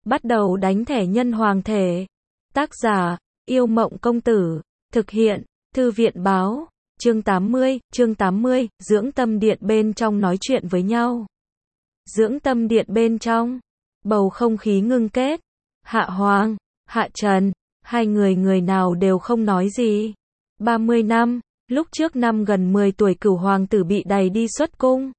Bắt đầu đánh thẻ nhân hoàng thể. Tác giả, Yêu Mộng Công Tử. Thực hiện, Thư viện Báo. Chương 80, dưỡng tâm điện bên trong nói chuyện với nhau. Dưỡng tâm điện bên trong, bầu không khí ngưng kết. Hạ Hoàng, Hạ Trần, hai người nào đều không nói gì. 30 năm, lúc trước năm gần 10 tuổi Cửu hoàng tử bị đày đi xuất cung.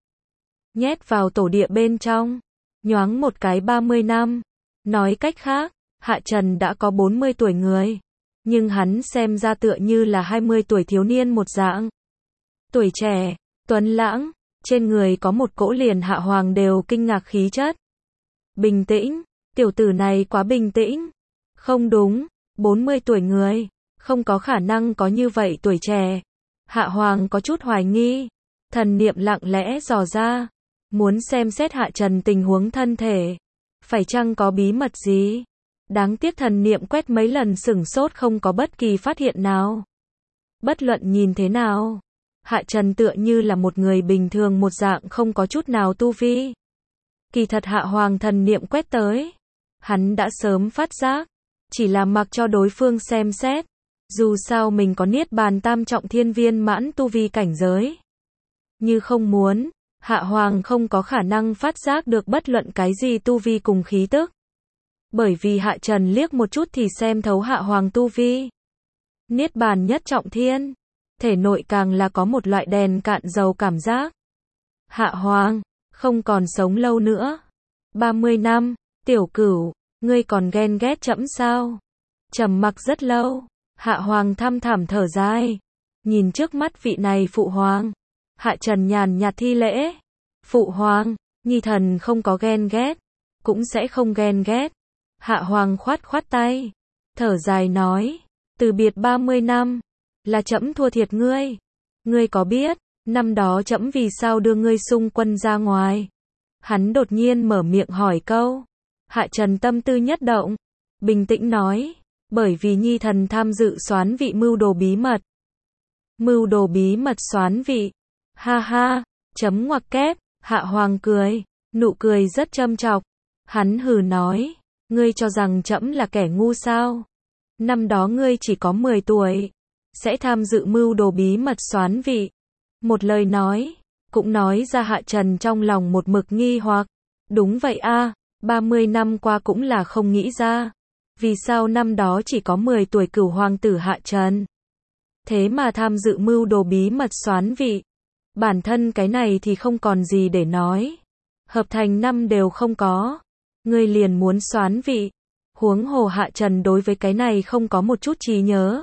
Nhét vào tổ địa bên trong. Nhoáng một cái 30 năm. Nói cách khác, Hạ Trần đã có 40 tuổi người. Nhưng hắn xem ra tựa như là 20 tuổi thiếu niên một dạng. Tuổi trẻ, tuấn lãng, trên người có một cỗ liền Hạ Hoàng đều kinh ngạc khí chất. Bình tĩnh, tiểu tử này quá bình tĩnh. Không đúng, 40 tuổi người, không có khả năng có như vậy tuổi trẻ. Hạ Hoàng có chút hoài nghi, thần niệm lặng lẽ dò ra, muốn xem xét Hạ Trần tình huống thân thể. Phải chăng có bí mật gì? Đáng tiếc thần niệm quét mấy lần sửng sốt không có bất kỳ phát hiện nào. Bất luận nhìn thế nào, Hạ Trần tựa như là một người bình thường một dạng không có chút nào tu vi. Kỳ thật Hạ Hoàng thần niệm quét tới, hắn đã sớm phát giác, chỉ là mặc cho đối phương xem xét. Dù sao mình có niết bàn tam trọng thiên viên mãn tu vi cảnh giới. Như không muốn, Hạ Hoàng không có khả năng phát giác được bất luận cái gì tu vi cùng khí tức. Bởi vì Hạ Trần liếc một chút thì xem thấu Hạ Hoàng tu vi. Niết bàn nhất trọng thiên, thể nội càng là có một loại đèn cạn dầu cảm giác. Hạ Hoàng, không còn sống lâu nữa. 30 năm, tiểu Cửu, ngươi còn ghen ghét trẫm sao? Trầm mặc rất lâu, Hạ Hoàng thăm thẳm thở dài, nhìn trước mắt vị này phụ hoàng. Hạ Trần nhàn nhạt thi lễ. Phụ hoàng, nhi thần không có ghen ghét, cũng sẽ không ghen ghét. Hạ Hoàng khoát khoát tay, thở dài nói, từ biệt 30 năm, là trẫm thua thiệt ngươi. Ngươi có biết, năm đó trẫm vì sao đưa ngươi xung quân ra ngoài? Hắn đột nhiên mở miệng hỏi câu. Hạ Trần tâm tư nhất động, bình tĩnh nói, bởi vì nhi thần tham dự soán vị mưu đồ bí mật. Mưu đồ bí mật soán vị. Ha ha, chấm ngoặc kép. Hạ Hoàng cười, nụ cười rất châm chọc. Hắn hừ nói, ngươi cho rằng trẫm là kẻ ngu sao? Năm đó ngươi chỉ có 10 tuổi, sẽ tham dự mưu đồ bí mật soán vị. Một lời nói, cũng nói ra Hạ Trần trong lòng một mực nghi hoặc. Đúng vậy a, 30 năm qua cũng là không nghĩ ra. Vì sao năm đó chỉ có 10 tuổi Cửu hoàng tử Hạ Trần? Thế mà tham dự mưu đồ bí mật soán vị. Bản thân cái này thì không còn gì để nói. Hợp thành năm đều không có. Ngươi liền muốn soán vị. Huống hồ Hạ Trần đối với cái này không có một chút trí nhớ.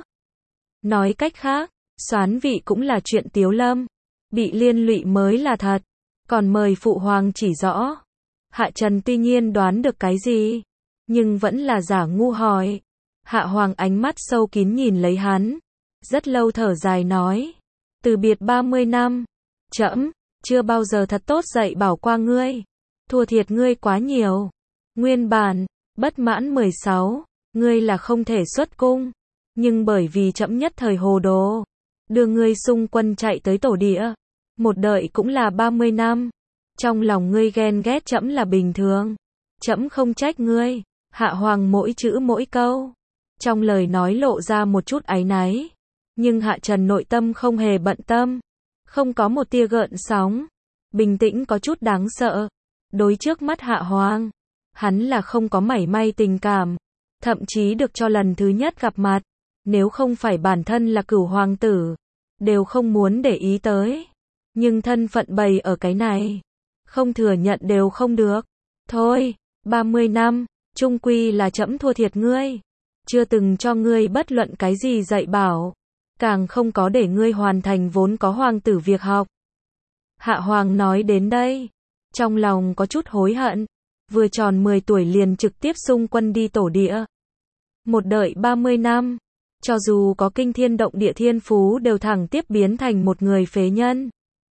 Nói cách khác, soán vị cũng là chuyện tiếu lâm. Bị liên lụy mới là thật. Còn mời phụ hoàng chỉ rõ. Hạ Trần tuy nhiên đoán được cái gì, nhưng vẫn là giả ngu hỏi. Hạ Hoàng ánh mắt sâu kín nhìn lấy hắn. Rất lâu thở dài nói. Từ biệt 30 năm. Trẫm chưa bao giờ thật tốt dạy bảo qua ngươi. Thua thiệt ngươi quá nhiều. Nguyên bản, bất mãn 16, ngươi là không thể xuất cung. Nhưng bởi vì trẫm nhất thời hồ đồ, đưa ngươi xung quân chạy tới tổ địa. Một đợi cũng là 30 năm. Trong lòng ngươi ghen ghét trẫm là bình thường. Trẫm không trách ngươi. Hạ Hoàng mỗi chữ mỗi câu, trong lời nói lộ ra một chút áy náy. Nhưng Hạ Trần nội tâm không hề bận tâm. Không có một tia gợn sóng. Bình tĩnh có chút đáng sợ. Đối trước mắt Hạ Hoàng, hắn là không có mảy may tình cảm. Thậm chí được cho lần thứ nhất gặp mặt, nếu không phải bản thân là Cửu hoàng tử, đều không muốn để ý tới. Nhưng thân phận bày ở cái này, không thừa nhận đều không được. Thôi, 30 năm, chung quy là trẫm thua thiệt ngươi. Chưa từng cho ngươi bất luận cái gì dạy bảo. Càng không có để ngươi hoàn thành vốn có hoàng tử việc học. Hạ Hoàng nói đến đây, trong lòng có chút hối hận. Vừa tròn 10 tuổi liền trực tiếp xung quân đi tổ địa. Một đợi 30 năm, cho dù có kinh thiên động địa thiên phú đều thẳng tiếp biến thành một người phế nhân.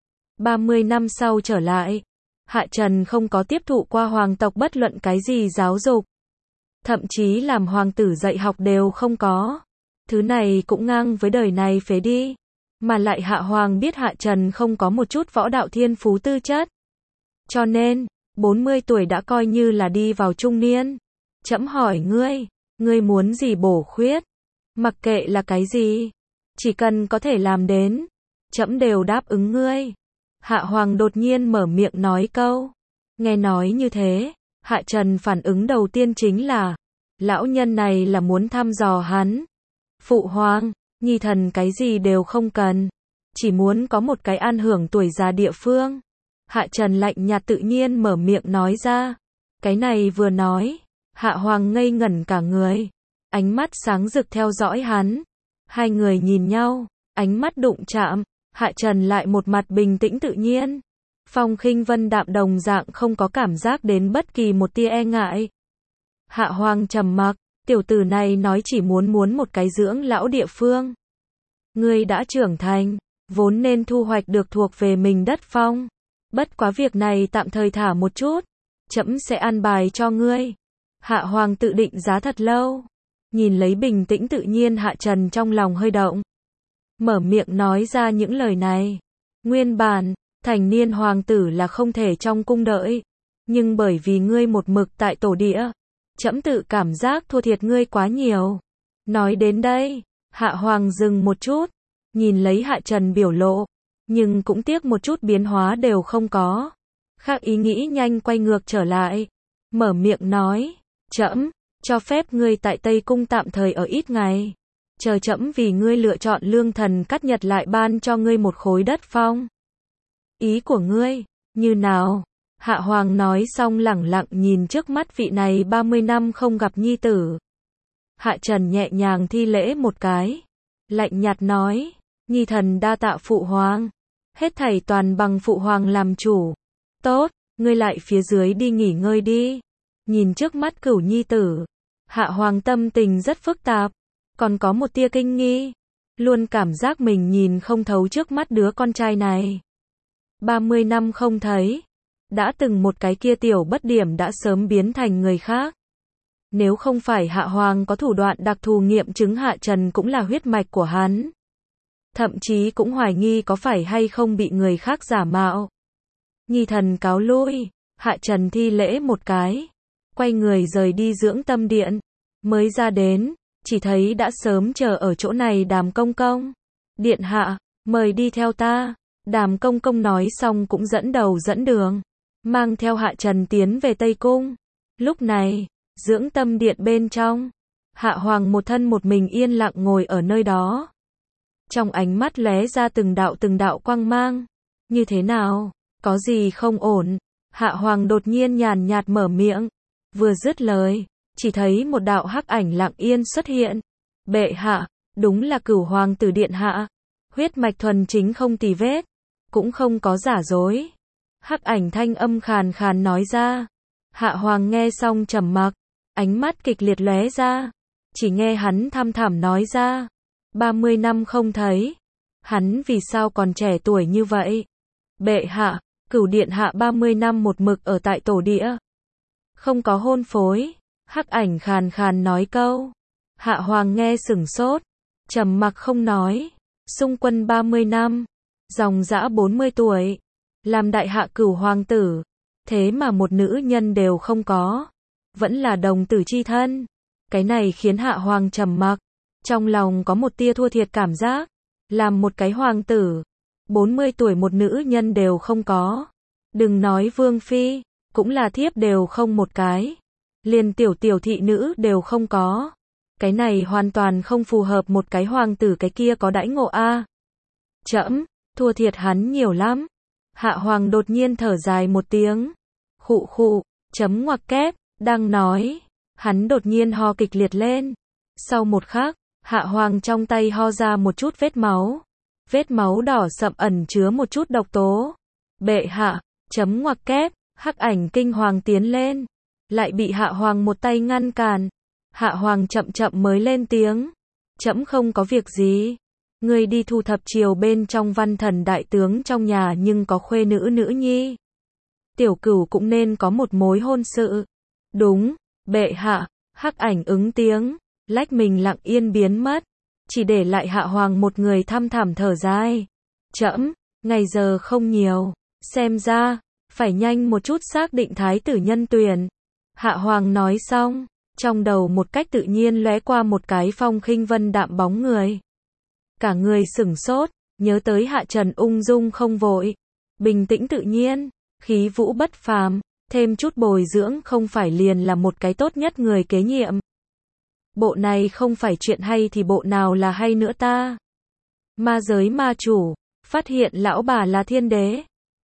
30 năm sau trở lại, Hạ Trần không có tiếp thụ qua hoàng tộc bất luận cái gì giáo dục. Thậm chí làm hoàng tử dạy học đều không có. Thứ này cũng ngang với đời này phế đi. Mà lại Hạ Hoàng biết Hạ Trần không có một chút võ đạo thiên phú tư chất. Cho nên, 40 tuổi đã coi như là đi vào trung niên. Trẫm hỏi ngươi, ngươi muốn gì bổ khuyết? Mặc kệ là cái gì, chỉ cần có thể làm đến, trẫm đều đáp ứng ngươi. Hạ Hoàng đột nhiên mở miệng nói câu. Nghe nói như thế, Hạ Trần phản ứng đầu tiên chính là, lão nhân này là muốn thăm dò hắn. Phụ hoàng, nhi thần cái gì đều không cần, chỉ muốn có một cái an hưởng tuổi già địa phương. Hạ Trần lạnh nhạt tự nhiên mở miệng nói ra. Cái này vừa nói, Hạ Hoàng ngây ngẩn cả người, ánh mắt sáng rực theo dõi hắn. Hai người nhìn nhau, ánh mắt đụng chạm, Hạ Trần lại một mặt bình tĩnh tự nhiên. Phong Khinh Vân đạm đồng dạng không có cảm giác đến bất kỳ một tia e ngại. Hạ Hoàng trầm mặc, tiểu tử này nói chỉ muốn một cái dưỡng lão địa phương. Ngươi đã trưởng thành, vốn nên thu hoạch được thuộc về mình đất phong. Bất quá việc này tạm thời thả một chút, trẫm sẽ an bài cho ngươi. Hạ Hoàng tự định giá thật lâu, nhìn lấy bình tĩnh tự nhiên Hạ Trần trong lòng hơi động. Mở miệng nói ra những lời này. Nguyên bản, thành niên hoàng tử là không thể trong cung đợi, nhưng bởi vì ngươi một mực tại tổ địa, trẫm tự cảm giác thua thiệt ngươi quá nhiều. Nói đến đây, Hạ Hoàng dừng một chút, nhìn lấy Hạ Trần biểu lộ, nhưng cũng tiếc một chút biến hóa đều không có. Khác ý nghĩ nhanh quay ngược trở lại, mở miệng nói, trẫm cho phép ngươi tại Tây Cung tạm thời ở ít ngày, chờ trẫm vì ngươi lựa chọn lương thần cắt nhật lại ban cho ngươi một khối đất phong. Ý của ngươi, như nào? Hạ Hoàng nói xong lẳng lặng nhìn trước mắt vị này 30 năm không gặp nhi tử. Hạ Trần nhẹ nhàng thi lễ một cái, lạnh nhạt nói, nhi thần đa tạ phụ hoàng, hết thảy toàn bằng phụ hoàng làm chủ. Tốt, ngươi lại phía dưới đi nghỉ ngơi đi. Nhìn trước mắt cửu nhi tử, Hạ Hoàng tâm tình rất phức tạp, còn có một tia kinh nghi, luôn cảm giác mình nhìn không thấu trước mắt đứa con trai này. 30 năm không thấy, đã từng một cái kia tiểu bất điểm đã sớm biến thành người khác. Nếu không phải Hạ Hoàng có thủ đoạn đặc thù nghiệm chứng Hạ Trần cũng là huyết mạch của hắn, thậm chí cũng hoài nghi có phải hay không bị người khác giả mạo. Nhi thần cáo lui. Hạ Trần thi lễ một cái, quay người rời đi dưỡng tâm điện. Mới ra đến, chỉ thấy đã sớm chờ ở chỗ này Đàm công công. Điện hạ, mời đi theo ta. Đàm công công nói xong cũng dẫn đầu dẫn đường, mang theo Hạ Trần tiến về Tây Cung. Lúc này, dưỡng tâm điện bên trong, Hạ Hoàng một thân một mình yên lặng ngồi ở nơi đó. Trong ánh mắt lóe ra từng đạo quang mang. Như thế nào? Có gì không ổn? Hạ Hoàng đột nhiên nhàn nhạt mở miệng. Vừa dứt lời, chỉ thấy một đạo hắc ảnh lặng yên xuất hiện. Bệ hạ, đúng là Cửu hoàng tử điện hạ. Huyết mạch thuần chính không tì vết, cũng không có giả dối. Hắc ảnh thanh âm khàn khàn nói ra. Hạ Hoàng nghe xong trầm mặc, ánh mắt kịch liệt lóe ra. Chỉ nghe hắn thăm thẳm nói ra. 30 năm không thấy, hắn vì sao còn trẻ tuổi như vậy? Bệ hạ, Cửu điện hạ 30 năm một mực ở tại tổ địa, không có hôn phối. Hắc ảnh khàn khàn nói câu. Hạ Hoàng nghe sửng sốt, trầm mặc không nói. Xung quân 30 năm, dòng dã 40 tuổi, làm đại hạ Cửu hoàng tử, thế mà một nữ nhân đều không có, vẫn là đồng tử chi thân. Cái này khiến Hạ Hoàng trầm mặc, trong lòng có một tia thua thiệt cảm giác. Làm một cái hoàng tử, 40 tuổi một nữ nhân đều không có. Đừng nói vương phi, cũng là thiếp đều không một cái. Liền tiểu thị nữ đều không có. Cái này hoàn toàn không phù hợp một cái hoàng tử cái kia có đãi ngộ a. Trẫm, thua thiệt hắn nhiều lắm. Hạ Hoàng đột nhiên thở dài một tiếng. Khụ khụ, chấm ngoặc kép, đang nói. Hắn đột nhiên ho kịch liệt lên. Sau một khắc, Hạ Hoàng trong tay ho ra một chút vết máu. Vết máu đỏ sậm ẩn chứa một chút độc tố. Bệ hạ, chấm ngoặc kép, hắc ảnh kinh hoàng tiến lên. Lại bị Hạ Hoàng một tay ngăn cản. Hạ Hoàng chậm chậm mới lên tiếng. Trẫm không có việc gì. Ngươi đi thu thập triều bên trong văn thần đại tướng trong nhà nhưng có khuê nữ nhi. Tiểu Cửu cũng nên có một mối hôn sự. Đúng, bệ hạ. Hắc ảnh ứng tiếng, lách mình lặng yên biến mất. Chỉ để lại Hạ Hoàng một người thăm thẳm thở dài. Trẫm, ngày giờ không nhiều. Xem ra, phải nhanh một chút xác định thái tử nhân tuyển. Hạ Hoàng nói xong, Trong đầu một cách tự nhiên lóe qua một cái Phong Khinh Vân đạm bóng người. Cả người sửng sốt, nhớ tới Hạ Trần ung dung không vội, bình tĩnh tự nhiên, khí vũ bất phàm, thêm chút bồi dưỡng không phải liền là một cái tốt nhất người kế nhiệm. Bộ này không phải chuyện hay thì bộ nào là hay nữa ta? Ma giới ma chủ, phát hiện lão bà là thiên đế.